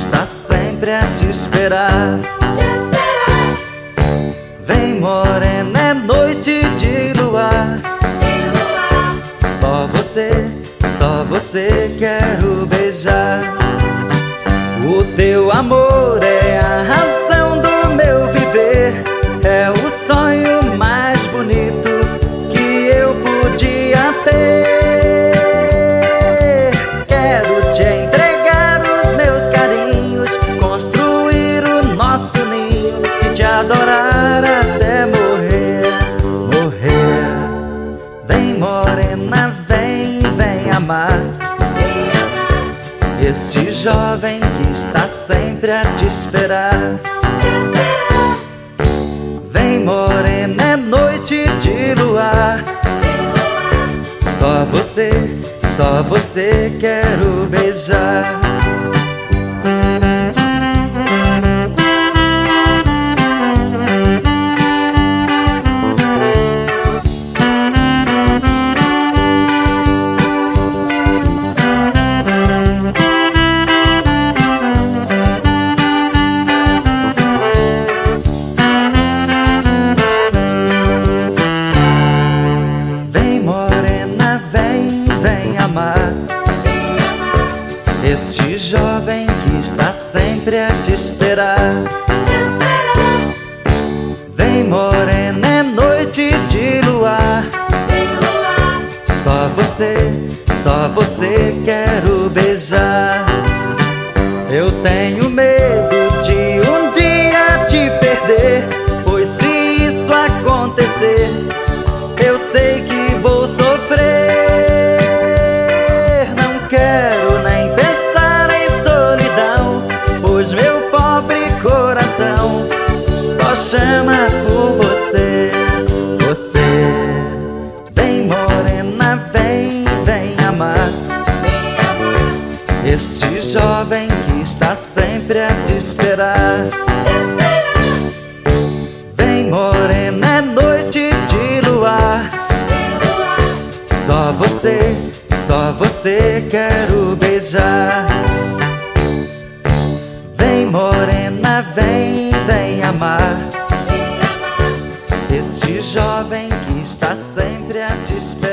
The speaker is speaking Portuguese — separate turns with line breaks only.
está sempre a te esperar. Vem morena, é noite de luar. Só você quero beijar. O teu amor é a razão do meu viver, é o sonho mais bonito que eu podia ter. Quero te entregar os meus carinhos, construir o nosso ninho e te adorar até morrer, morrer. Vem morena, vem amar este jovem que está sempre a te esperar. Vem morena, é noite de luar. Só você quero beijar. Este jovem que está sempre a te esperar. Vem morena, é noite de luar. Só você quero beijar. Eu tenho medo de um dia te perder, pois se isso acontecer, eu sei que vou sofrer. Não quero nem pensar em solidão, pois meu pobre coração só chama por você, você. Vem morena, vem amar este jovem que está sempre a te esperar. Vem morena, é noite de luar. Só você quero beijar. Vem morena, vem amar este jovem que está sempre a te esperar.